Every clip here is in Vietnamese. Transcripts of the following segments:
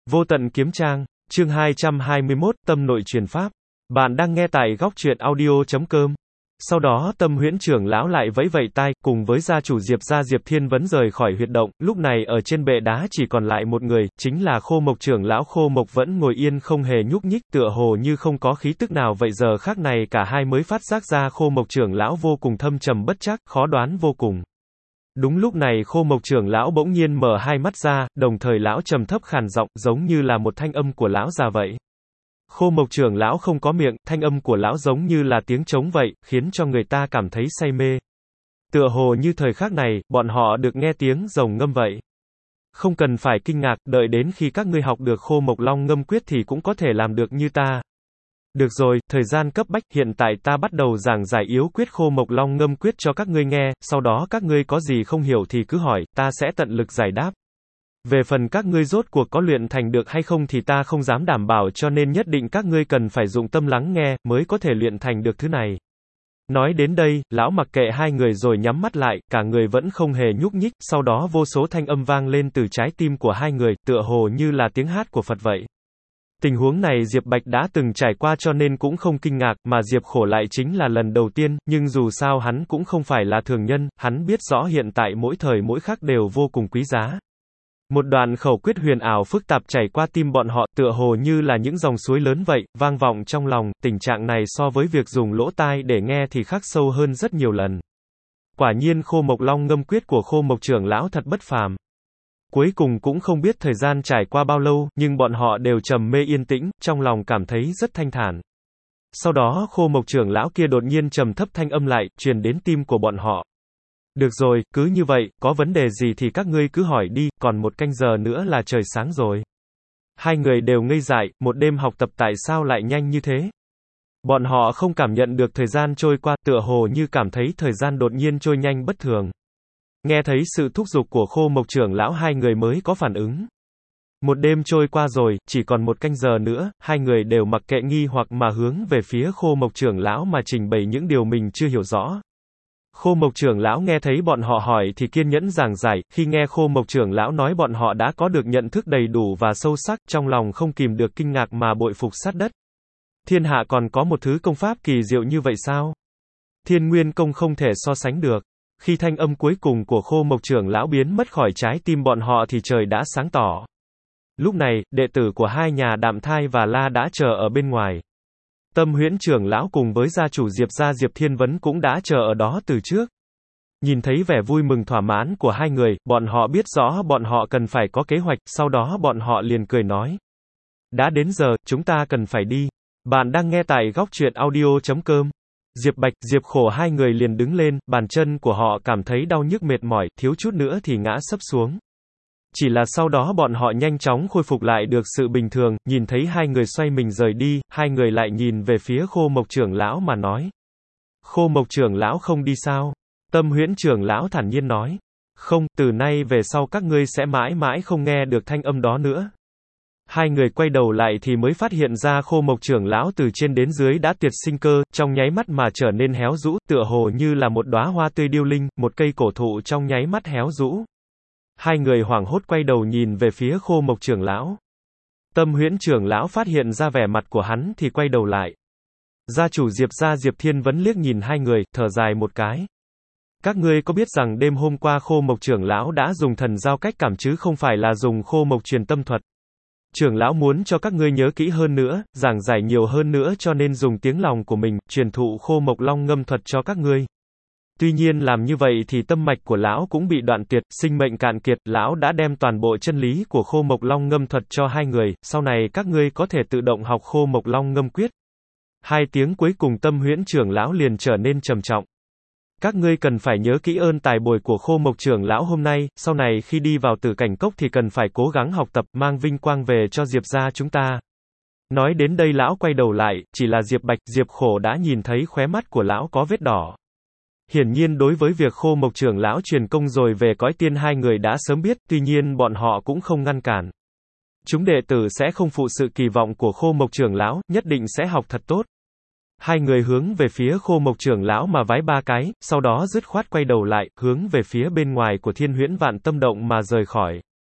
Vô tận kiếm trang, chương 221, tâm nội truyền pháp. Bạn đang nghe tại góc truyện audio.com. Sau đó Tâm Huyễn trưởng lão lại vẫy vẫy tai, cùng với gia chủ Diệp gia Diệp Thiên Vấn rời khỏi huyệt động, lúc này ở trên bệ đá chỉ còn lại một người, chính là Khô Mộc trưởng lão. Khô Mộc vẫn ngồi yên không hề nhúc nhích, tựa hồ như không có khí tức nào vậy. Giờ khắc này cả hai mới phát giác ra Khô Mộc trưởng lão vô cùng thâm trầm bất trắc, khó đoán vô cùng. Đúng lúc này Khô Mộc trưởng lão bỗng nhiên mở hai mắt ra, đồng thời lão trầm thấp khàn giọng, giống như là một thanh âm của lão già vậy. Khô Mộc trưởng lão không có miệng, thanh âm của lão giống như là tiếng trống vậy, khiến cho người ta cảm thấy say mê. Tựa hồ như thời khắc này, bọn họ được nghe tiếng rồng ngâm vậy. Không cần phải kinh ngạc, đợi đến khi các ngươi học được Khô Mộc Long Ngâm Quyết thì cũng có thể làm được như ta. Được rồi, thời gian cấp bách, hiện tại ta bắt đầu giảng giải yếu quyết Khô Mộc Long Ngâm Quyết cho các ngươi nghe, sau đó các ngươi có gì không hiểu thì cứ hỏi, ta sẽ tận lực giải đáp. Về phần các ngươi rốt cuộc có luyện thành được hay không thì ta không dám đảm bảo, cho nên nhất định các ngươi cần phải dụng tâm lắng nghe, mới có thể luyện thành được thứ này. Nói đến đây, lão mặc kệ hai người rồi nhắm mắt lại, cả người vẫn không hề nhúc nhích, sau đó vô số thanh âm vang lên từ trái tim của hai người, tựa hồ như là tiếng hát của Phật vậy. Tình huống này Diệp Bạch đã từng trải qua cho nên cũng không kinh ngạc, mà Diệp Khổ lại chính là lần đầu tiên, nhưng dù sao hắn cũng không phải là thường nhân, hắn biết rõ hiện tại mỗi thời mỗi khắc đều vô cùng quý giá. Một đoạn khẩu quyết huyền ảo phức tạp chảy qua tim bọn họ, tựa hồ như là những dòng suối lớn vậy, vang vọng trong lòng. Tình trạng này so với việc dùng lỗ tai để nghe thì khắc sâu hơn rất nhiều lần. Quả nhiên Khô Mộc Long Ngâm Quyết của Khô Mộc trưởng lão thật bất phàm. Cuối cùng cũng không biết thời gian trải qua bao lâu, nhưng bọn họ đều trầm mê yên tĩnh, trong lòng cảm thấy rất thanh thản. Sau đó Khô Mộc trưởng lão kia đột nhiên trầm thấp thanh âm lại, truyền đến tim của bọn họ. Được rồi, cứ như vậy, có vấn đề gì thì các ngươi cứ hỏi đi, còn một canh giờ nữa là trời sáng rồi. Hai người đều ngây dại, một đêm học tập tại sao lại nhanh như thế? Bọn họ không cảm nhận được thời gian trôi qua, tựa hồ như cảm thấy thời gian đột nhiên trôi nhanh bất thường. Nghe thấy sự thúc giục của Khô Mộc trưởng lão, hai người mới có phản ứng. Một đêm trôi qua rồi, chỉ còn một canh giờ nữa, hai người đều mặc kệ nghi hoặc mà hướng về phía Khô Mộc trưởng lão mà trình bày những điều mình chưa hiểu rõ. Khô Mộc trưởng lão nghe thấy bọn họ hỏi thì kiên nhẫn giảng giải, khi nghe Khô Mộc trưởng lão nói bọn họ đã có được nhận thức đầy đủ và sâu sắc, trong lòng không kìm được kinh ngạc mà bội phục sát đất. Thiên hạ còn có một thứ công pháp kỳ diệu như vậy sao? Thiên Nguyên công không thể so sánh được. Khi thanh âm cuối cùng của Khô Mộc trưởng lão biến mất khỏi trái tim bọn họ thì trời đã sáng tỏ. Lúc này, đệ tử của hai nhà Đạm Thai và La đã chờ ở bên ngoài. Tâm Huyễn trưởng lão cùng với gia chủ Diệp gia Diệp Thiên Vấn cũng đã chờ ở đó từ trước. Nhìn thấy vẻ vui mừng thỏa mãn của hai người, bọn họ biết rõ bọn họ cần phải có kế hoạch, sau đó bọn họ liền cười nói. Đã đến giờ, chúng ta cần phải đi. Bạn đang nghe tại góc truyện audio.com. Diệp Bạch, Diệp Khổ hai người liền đứng lên, bàn chân của họ cảm thấy đau nhức mệt mỏi, thiếu chút nữa thì ngã sấp xuống. Chỉ là sau đó bọn họ nhanh chóng khôi phục lại được sự bình thường, nhìn thấy hai người xoay mình rời đi, hai người lại nhìn về phía Khô Mộc trưởng lão mà nói. Khô Mộc trưởng lão không đi sao? Tâm Huyễn trưởng lão thản nhiên nói. Không, từ nay về sau các ngươi sẽ mãi mãi không nghe được thanh âm đó nữa. Hai người quay đầu lại thì mới phát hiện ra Khô Mộc trưởng lão từ trên đến dưới đã tuyệt sinh cơ, trong nháy mắt mà trở nên héo rũ, tựa hồ như là một đóa hoa tươi điêu linh, một cây cổ thụ trong nháy mắt héo rũ. Hai người hoảng hốt quay đầu nhìn về phía Khô Mộc trưởng lão. Tâm Huyễn trưởng lão phát hiện ra vẻ mặt của hắn thì quay đầu lại. Gia chủ Diệp gia Diệp Thiên Vấn liếc nhìn hai người, thở dài một cái. Các ngươi có biết rằng đêm hôm qua Khô Mộc trưởng lão đã dùng thần giao cách cảm chứ không phải là dùng Khô Mộc truyền tâm thuật. Trưởng lão muốn cho các ngươi nhớ kỹ hơn nữa, giảng giải nhiều hơn nữa cho nên dùng tiếng lòng của mình, truyền thụ Khô Mộc Long Ngâm thuật cho các ngươi. Tuy nhiên làm như vậy thì tâm mạch của lão cũng bị đoạn tuyệt, sinh mệnh cạn kiệt, lão đã đem toàn bộ chân lý của Khô Mộc Long Ngâm thuật cho hai người, sau này các ngươi có thể tự động học Khô Mộc Long Ngâm Quyết. Hai tiếng cuối cùng Tâm Huyễn trưởng lão liền trở nên trầm trọng. Các ngươi cần phải nhớ kỹ ơn tài bồi của Khô Mộc trưởng lão hôm nay, sau này khi đi vào Tử Cảnh Cốc thì cần phải cố gắng học tập, mang vinh quang về cho Diệp gia chúng ta. Nói đến đây lão quay đầu lại, chỉ là Diệp Bạch, Diệp Khổ đã nhìn thấy khóe mắt của lão có vết đỏ. Hiển nhiên đối với việc Khô Mộc trưởng lão truyền công rồi về cõi tiên hai người đã sớm biết, tuy nhiên bọn họ cũng không ngăn cản. Chúng đệ tử sẽ không phụ sự kỳ vọng của Khô Mộc trưởng lão, nhất định sẽ học thật tốt. Hai người hướng về phía Khô Mộc trưởng lão mà vái ba cái, sau đó dứt khoát quay đầu lại, hướng về phía bên ngoài của Thiên Huyễn Vạn Tâm Động mà rời khỏi.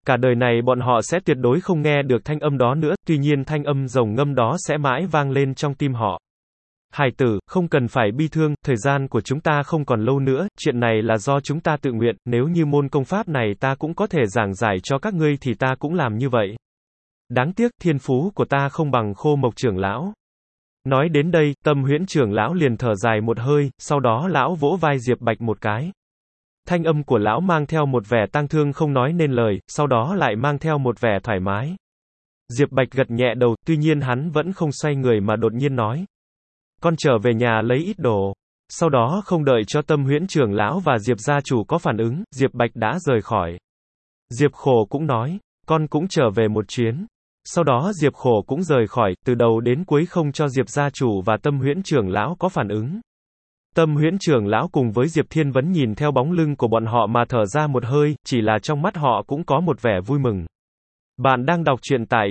Cả đời này bọn họ sẽ tuyệt đối không nghe được thanh âm đó nữa, tuy nhiên thanh âm rồng ngâm đó sẽ mãi vang lên trong tim họ. Hải tử, không cần phải bi thương, thời gian của chúng ta không còn lâu nữa, chuyện này là do chúng ta tự nguyện, nếu như môn công pháp này ta cũng có thể giảng giải cho các ngươi thì ta cũng làm như vậy. Đáng tiếc, thiên phú của ta không bằng Khô Mộc trưởng lão. Nói đến đây, Tâm Huyễn trưởng lão liền thở dài một hơi, sau đó lão vỗ vai Diệp Bạch một cái. Thanh âm của lão mang theo một vẻ tang thương không nói nên lời, sau đó lại mang theo một vẻ thoải mái. Diệp Bạch gật nhẹ đầu, tuy nhiên hắn vẫn không xoay người mà đột nhiên nói. Con trở về nhà lấy ít đồ. Sau đó không đợi cho Tâm Huyễn trưởng lão và Diệp gia chủ có phản ứng, Diệp Bạch đã rời khỏi. Diệp Khổ cũng nói, con cũng trở về một chuyến. Sau đó Diệp Khổ cũng rời khỏi, từ đầu đến cuối không cho Diệp gia chủ và Tâm Huyễn trưởng lão có phản ứng. Tâm Huyễn trưởng lão cùng với Diệp Thiên Vấn nhìn theo bóng lưng của bọn họ mà thở ra một hơi, chỉ là trong mắt họ cũng có một vẻ vui mừng. Bạn đang đọc truyện tại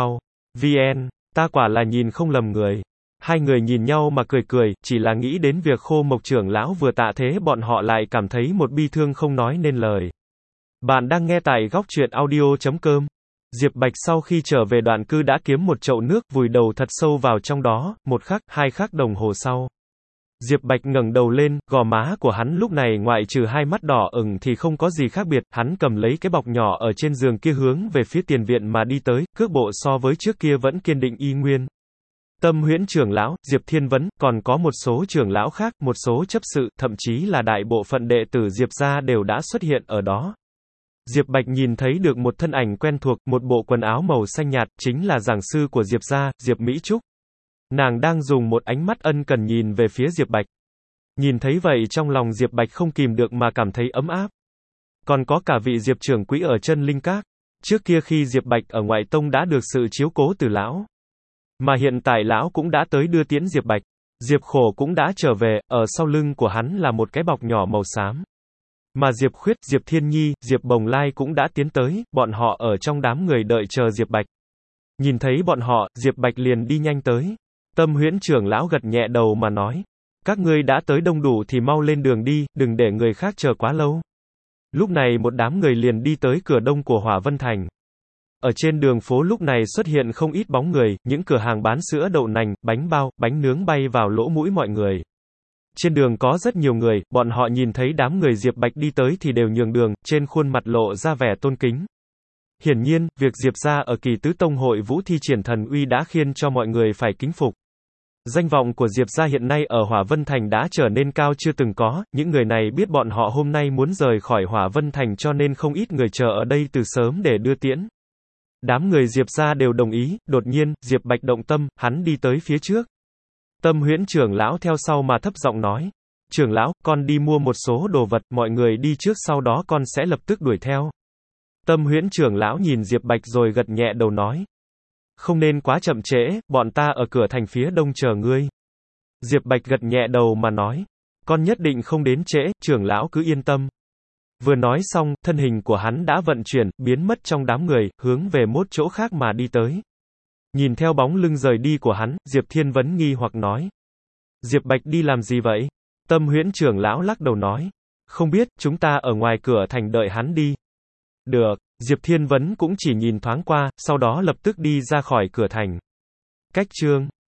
Chuyên.vn, ta quả là nhìn không lầm người. Hai người nhìn nhau mà cười cười, chỉ là nghĩ đến việc Khô Mộc trưởng lão vừa tạ thế bọn họ lại cảm thấy một bi thương không nói nên lời. Bạn đang nghe tại góc truyện audio.com. Diệp Bạch sau khi trở về đoạn cư đã kiếm một chậu nước vùi đầu thật sâu vào trong đó, một khắc, hai khắc đồng hồ sau. Diệp Bạch ngẩng đầu lên, gò má của hắn lúc này ngoại trừ hai mắt đỏ ửng thì không có gì khác biệt, hắn cầm lấy cái bọc nhỏ ở trên giường kia hướng về phía tiền viện mà đi tới, cước bộ so với trước kia vẫn kiên định y nguyên. Tâm Huyễn trưởng lão, Diệp Thiên Vấn, còn có một số trưởng lão khác, một số chấp sự, thậm chí là đại bộ phận đệ tử Diệp gia đều đã xuất hiện ở đó. Diệp Bạch nhìn thấy được một thân ảnh quen thuộc, một bộ quần áo màu xanh nhạt, chính là giảng sư của Diệp gia, Diệp Mỹ Trúc. Nàng đang dùng một ánh mắt ân cần nhìn về phía Diệp Bạch. Nhìn thấy vậy trong lòng Diệp Bạch không kìm được mà cảm thấy ấm áp. Còn có cả vị Diệp trưởng quỹ ở chân Linh Các. Trước kia khi Diệp Bạch ở ngoại tông đã được sự chiếu cố từ lão. Mà hiện tại lão cũng đã tới đưa tiễn Diệp Bạch. Diệp Khổ cũng đã trở về, ở sau lưng của hắn là một cái bọc nhỏ màu xám. Mà Diệp Khuyết, Diệp Thiên Nhi, Diệp Bồng Lai cũng đã tiến tới, bọn họ ở trong đám người đợi chờ Diệp Bạch. Nhìn thấy bọn họ, Diệp Bạch liền đi nhanh tới. Tâm Huyễn trưởng lão gật nhẹ đầu mà nói. Các ngươi đã tới đông đủ thì mau lên đường đi, đừng để người khác chờ quá lâu. Lúc này một đám người liền đi tới cửa đông của Hỏa Vân Thành. Ở trên đường phố lúc này xuất hiện không ít bóng người, những cửa hàng bán sữa đậu nành, bánh bao, bánh nướng bay vào lỗ mũi mọi người. Trên đường có rất nhiều người, bọn họ nhìn thấy đám người Diệp Bạch đi tới thì đều nhường đường, trên khuôn mặt lộ ra vẻ tôn kính. Hiển nhiên, việc Diệp gia ở kỳ tứ tông hội vũ thi triển thần uy đã khiến cho mọi người phải kính phục. Danh vọng của Diệp gia hiện nay ở Hỏa Vân Thành đã trở nên cao chưa từng có, những người này biết bọn họ hôm nay muốn rời khỏi Hỏa Vân Thành cho nên không ít người chờ ở đây từ sớm để đưa tiễn. Đám người Diệp gia đều đồng ý, đột nhiên, Diệp Bạch động tâm, hắn đi tới phía trước. Tâm Huyễn trưởng lão theo sau mà thấp giọng nói. Trưởng lão, con đi mua một số đồ vật, mọi người đi trước sau đó con sẽ lập tức đuổi theo. Tâm Huyễn trưởng lão nhìn Diệp Bạch rồi gật nhẹ đầu nói. Không nên quá chậm trễ, bọn ta ở cửa thành phía đông chờ ngươi. Diệp Bạch gật nhẹ đầu mà nói. Con nhất định không đến trễ, trưởng lão cứ yên tâm. Vừa nói xong, thân hình của hắn đã vận chuyển, biến mất trong đám người, hướng về một chỗ khác mà đi tới. Nhìn theo bóng lưng rời đi của hắn, Diệp Thiên Vấn nghi hoặc nói. Diệp Bạch đi làm gì vậy? Tâm Huyễn trưởng lão lắc đầu nói. Không biết, chúng ta ở ngoài cửa thành đợi hắn đi. Được, Diệp Thiên Vấn cũng chỉ nhìn thoáng qua, sau đó lập tức đi ra khỏi cửa thành. Cách chương